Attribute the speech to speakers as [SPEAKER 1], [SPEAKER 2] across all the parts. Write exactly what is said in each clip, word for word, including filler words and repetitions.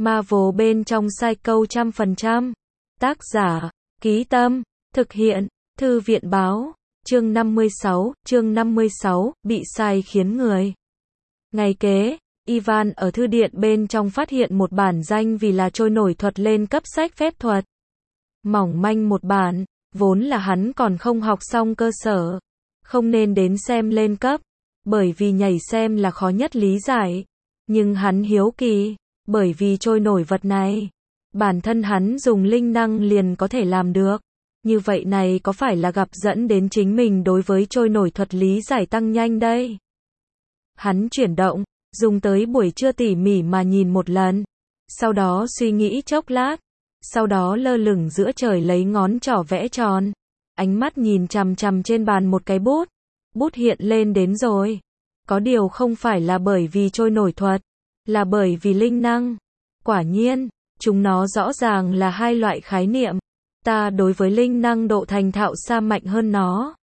[SPEAKER 1] Marvel bên trong Psycho trăm phần trăm. Tác giả, Ký Tâm, thực hiện, Thư viện Báo, chương năm mươi sáu, chương năm mươi sáu, bị sai khiến người. Ngày kế, Ivan ở thư điện bên trong phát hiện một bản danh vì là trôi nổi thuật lên cấp sách phép thuật. Mỏng manh một bản, vốn là hắn còn không học xong cơ sở, không nên đến xem lên cấp, bởi vì nhảy xem là khó nhất lý giải. Nhưng hắn hiếu kỳ, bởi vì trôi nổi vật này, bản thân hắn dùng linh năng liền có thể làm được. Như vậy này có phải là gặp dẫn đến chính mình đối với trôi nổi thuật lý giải tăng nhanh đây? Hắn chuyển động, dùng tới buổi trưa tỉ mỉ mà nhìn một lần, sau đó suy nghĩ chốc lát, sau đó lơ lửng giữa trời lấy ngón trỏ vẽ tròn, ánh mắt nhìn chằm chằm trên bàn một cái bút, bút hiện lên đến rồi. Có điều không phải là bởi vì trôi nổi thuật, là bởi vì linh năng. Quả nhiên, chúng nó rõ ràng là hai loại khái niệm. Ta đối với linh năng độ thành thạo xa mạnh hơn nó.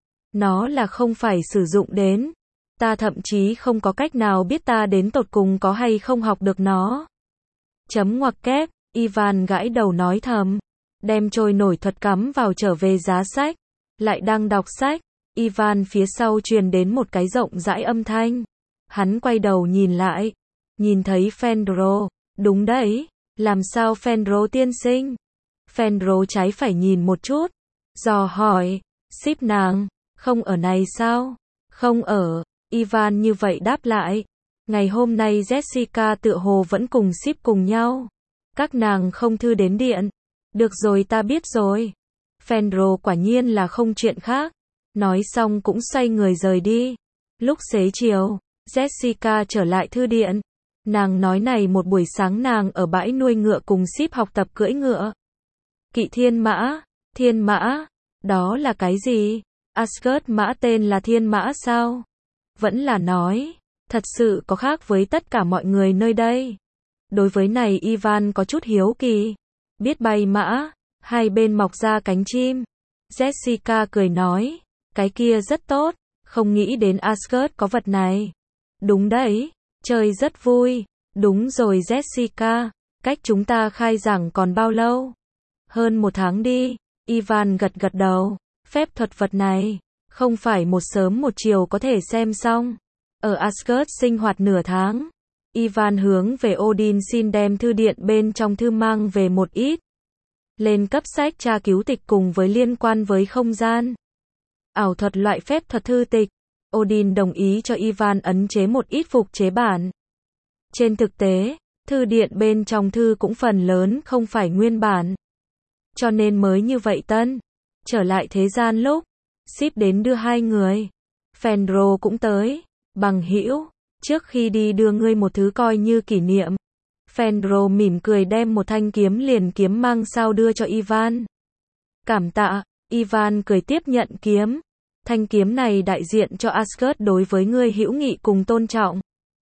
[SPEAKER 1] Nó là không phải sử dụng đến. Ta thậm chí không có cách nào biết ta đến tột cùng có hay không học được nó. Chấm ngoặc kép, Ivan gãi đầu nói thầm. Đem trôi nổi thuật cắm vào trở về giá sách. Lại đang đọc sách. Ivan phía sau truyền đến một cái rộng rãi âm thanh. Hắn quay đầu nhìn lại. Nhìn thấy Fenro. Đúng đấy. Làm sao Fenro tiên sinh? Fenro trái phải nhìn một chút. Dò hỏi. Ship nàng. Không ở này sao? Không ở. Ivan như vậy đáp lại. Ngày hôm nay Jessica tựa hồ vẫn cùng ship cùng nhau. Các nàng không thư đến điện. Được rồi, ta biết rồi. Fenro quả nhiên là không chuyện khác. Nói xong cũng xoay người rời đi. Lúc xế chiều, Jessica trở lại thư điện. Nàng nói này một buổi sáng nàng ở bãi nuôi ngựa cùng ship học tập cưỡi ngựa. Kỵ thiên mã, thiên mã, đó là cái gì? Asgard mã tên là thiên mã sao? Vẫn là nói, thật sự có khác với tất cả mọi người nơi đây. Đối với này Ivan có chút hiếu kỳ. Biết bay mã, hai bên mọc ra cánh chim. Jessica cười nói, cái kia rất tốt, không nghĩ đến Asgard có vật này. Đúng đấy, chơi rất vui. Đúng rồi Jessica, cách chúng ta khai giảng còn bao lâu? Hơn một tháng đi. Ivan gật gật đầu. Phép thuật vật này, không phải một sớm một chiều có thể xem xong. Ở Asgard sinh hoạt nửa tháng. Ivan hướng về Odin xin đem thư điện bên trong thư mang về một ít. Lên cấp sách tra cứu tịch cùng với liên quan với không gian. Ảo thuật loại phép thuật thư tịch. Odin đồng ý cho Ivan ấn chế một ít phục chế bản. Trên thực tế, thư điện bên trong thư cũng phần lớn không phải nguyên bản. Cho nên mới như vậy tân. Trở lại thế gian lúc, ship đến đưa hai người. Fenro cũng tới. Bằng hữu, trước khi đi đưa ngươi một thứ coi như kỷ niệm. Fenro mỉm cười đem một thanh kiếm liền kiếm mang sao đưa cho Ivan. Cảm tạ, Ivan cười tiếp nhận kiếm. Thanh kiếm này đại diện cho Asgard đối với ngươi hữu nghị cùng tôn trọng.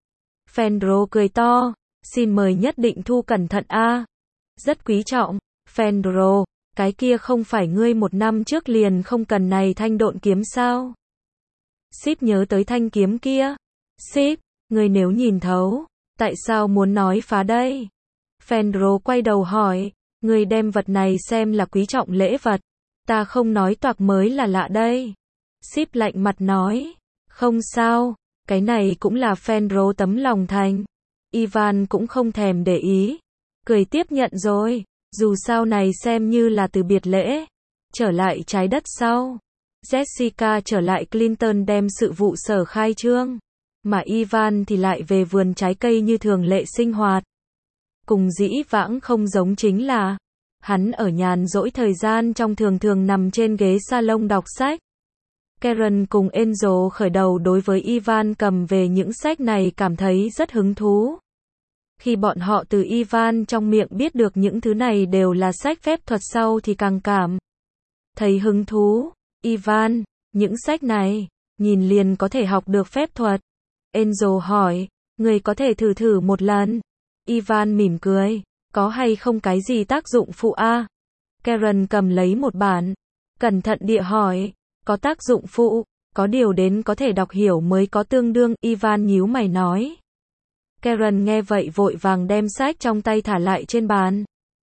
[SPEAKER 1] Fenro cười to, xin mời nhất định thu cẩn thận a. Rất quý trọng. Fenro, cái kia không phải ngươi một năm trước liền không cần này thanh độn kiếm sao? Ship nhớ tới thanh kiếm kia. Ship, ngươi nếu nhìn thấu, tại sao muốn nói phá đây? Fenro quay đầu hỏi, ngươi đem vật này xem là quý trọng lễ vật. Ta không nói toạc mới là lạ đây. Ship lạnh mặt nói, không sao, cái này cũng là Fenro tấm lòng thành. Ivan cũng không thèm để ý, cười tiếp nhận rồi, dù sao này xem như là từ biệt lễ. Trở lại trái đất sau, Jessica trở lại Clinton đem sự vụ sở khai trương, mà Ivan thì lại về vườn trái cây như thường lệ sinh hoạt. Cùng dĩ vãng không giống chính là, hắn ở nhàn rỗi thời gian trong thường thường nằm trên ghế salon đọc sách. Karen cùng Angel khởi đầu đối với Ivan cầm về những sách này cảm thấy rất hứng thú. Khi bọn họ từ Ivan trong miệng biết được những thứ này đều là sách phép thuật sau thì càng cảm thấy hứng thú. Ivan, những sách này, nhìn liền có thể học được phép thuật. Angel hỏi, người có thể thử thử một lần. Ivan mỉm cười, có hay không cái gì tác dụng phụ a? Karen cầm lấy một bản, cẩn thận địa hỏi. Có tác dụng phụ, có điều đến có thể đọc hiểu mới có tương đương. Ivan nhíu mày nói. Karen nghe vậy vội vàng đem sách trong tay thả lại trên bàn.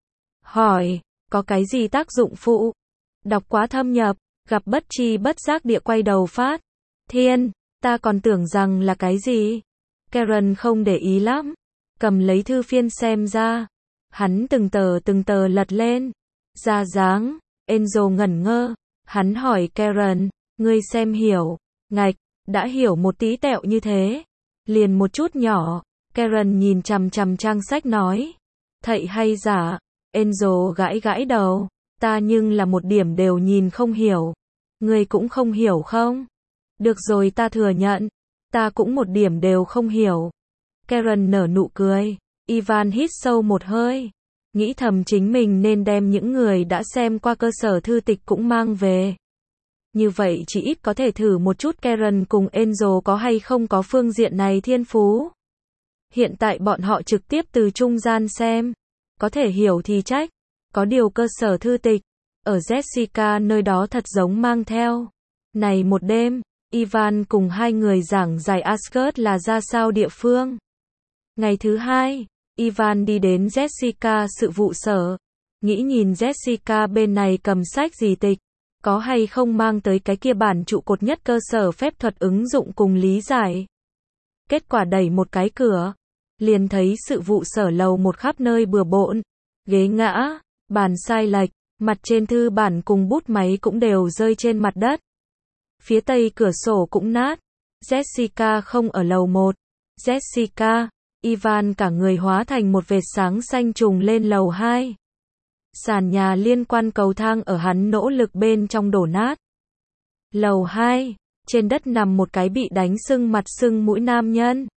[SPEAKER 1] Hỏi, có cái gì tác dụng phụ? Đọc quá thâm nhập, gặp bất tri bất giác địa quay đầu phát. Thiên, ta còn tưởng rằng là cái gì? Karen không để ý lắm, cầm lấy thư phiên xem ra. Hắn từng tờ từng tờ lật lên. Ra dáng, Angel ngẩn ngơ. Hắn hỏi Karen, ngươi xem hiểu. Ngạch, đã hiểu một tí tẹo như thế. Liền một chút nhỏ. Karen nhìn chằm chằm trang sách nói. Thậy hay giả? Angel gãi gãi đầu. Ta nhưng là một điểm đều nhìn không hiểu. Ngươi cũng không hiểu không? Được rồi, ta thừa nhận. Ta cũng một điểm đều không hiểu. Karen nở nụ cười. Ivan hít sâu một hơi. Nghĩ thầm chính mình nên đem những người đã xem qua cơ sở thư tịch cũng mang về. Như vậy chỉ ít có thể thử một chút Karen cùng Angel có hay không có phương diện này thiên phú. Hiện tại bọn họ trực tiếp từ trung gian xem. Có thể hiểu thì trách. Có điều cơ sở thư tịch. Ở Jessica nơi đó thật giống mang theo. Này một đêm, Ivan cùng hai người giảng giải Asgard là ra sao địa phương. Ngày thứ hai, Ivan đi đến Jessica sự vụ sở. Nghĩ nhìn Jessica bên này cầm sách gì tịch. Có hay không mang tới cái kia bản trụ cột nhất cơ sở phép thuật ứng dụng cùng lý giải. Kết quả đẩy một cái cửa. Liền thấy sự vụ sở lầu một khắp nơi bừa bộn. Ghế ngã, bàn sai lệch, mặt trên thư bản cùng bút máy cũng đều rơi trên mặt đất. Phía tây cửa sổ cũng nát. Jessica không ở lầu một. Jessica, Ivan cả người hóa thành một vệt sáng xanh trùng lên lầu hai. Sàn nhà liên quan cầu thang ở hắn nỗ lực bên trong đổ nát. Lầu hai, trên đất nằm một cái bị đánh sưng mặt sưng mũi nam nhân.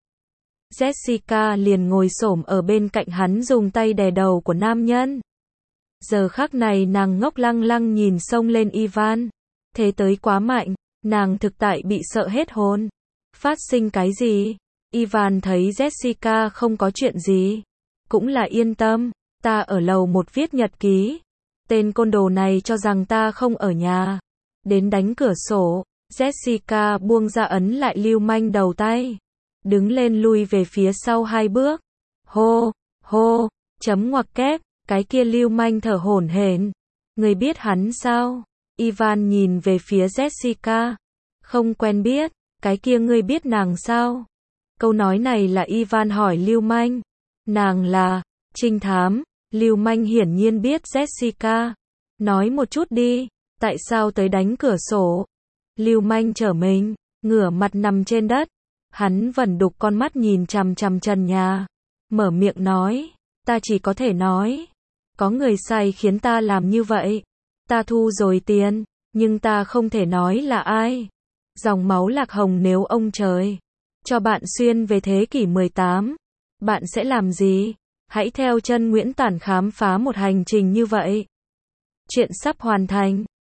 [SPEAKER 1] Jessica liền ngồi xổm ở bên cạnh hắn dùng tay đè đầu của nam nhân. Giờ khắc này nàng ngốc lăng lăng nhìn xông lên Ivan. Thế tới quá mạnh, nàng thực tại bị sợ hết hồn. Phát sinh cái gì? Ivan thấy Jessica không có chuyện gì. Cũng là yên tâm, ta ở lầu một viết nhật ký. Tên côn đồ này cho rằng ta không ở nhà. Đến đánh cửa sổ, Jessica buông ra ấn lại lưu manh đầu tay. Đứng lên lui về phía sau hai bước. Hô, hô, chấm ngoặc kép, cái kia lưu manh thở hổn hển. Người biết hắn sao? Ivan nhìn về phía Jessica. Không quen biết, cái kia ngươi biết nàng sao? Câu nói này là Ivan hỏi lưu manh. Nàng là trinh thám. Lưu manh hiển nhiên biết Jessica. Nói một chút đi, tại sao tới đánh cửa sổ? Lưu manh trở mình, ngửa mặt nằm trên đất. Hắn vẩn đục con mắt nhìn chằm chằm trần nhà. Mở miệng nói, ta chỉ có thể nói. Có người sai khiến ta làm như vậy. Ta thu rồi tiền, nhưng ta không thể nói là ai. Dòng máu lạc hồng nếu ông trời cho bạn xuyên về thế kỷ mười tám, bạn sẽ làm gì? Hãy theo chân Nguyễn Tản khám phá một hành trình như vậy. Chuyện sắp hoàn thành.